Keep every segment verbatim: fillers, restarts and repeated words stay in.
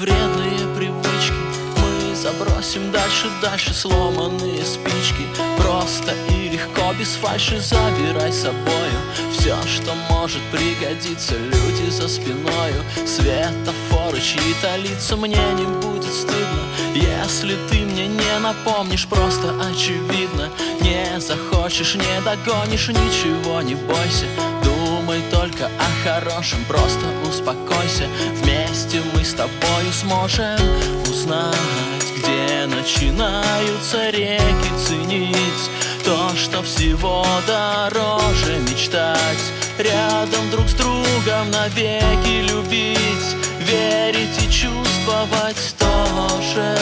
вредные привычки мы забросим дальше, дальше сломанные спички. Просто и легко, без фальши забирай с собою все, что может пригодиться. Люди за спиною, светофоры, чьи-то лица. Мне не будет стыдно, если ты мне не напомнишь. Просто очевидно, не захочешь, не догонишь. Ничего не бойся, думай только о хорошем, просто успокойся. Вместе мы с тобою сможем узнать, где начинаются реки, ценить то, что всего дороже мечтать. Рядом друг с другом навеки любить, верить и чувствовать тоже.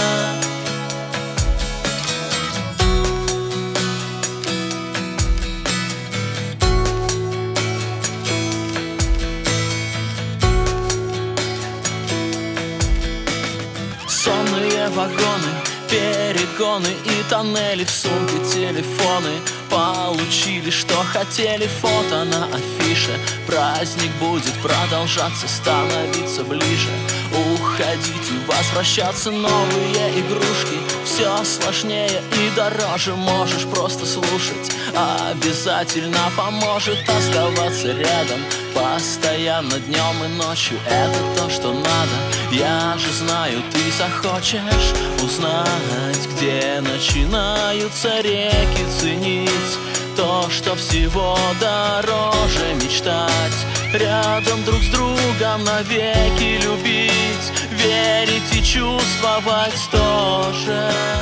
Сонные вагоны, перегоны и тоннели, в сумке телефоны. Получили, что хотели, фото на афише. Праздник будет продолжаться, становиться ближе. Уходить и возвращаться, новые игрушки. Все сложнее и дороже, можешь просто слушать. Обязательно поможет оставаться рядом постоянно, днем и ночью. Это то, что надо. Я же знаю, ты захочешь узнать, где начинаются реки, ценить то, что всего дороже мечтать. Рядом друг с другом навеки любить, верить и чувствовать тоже.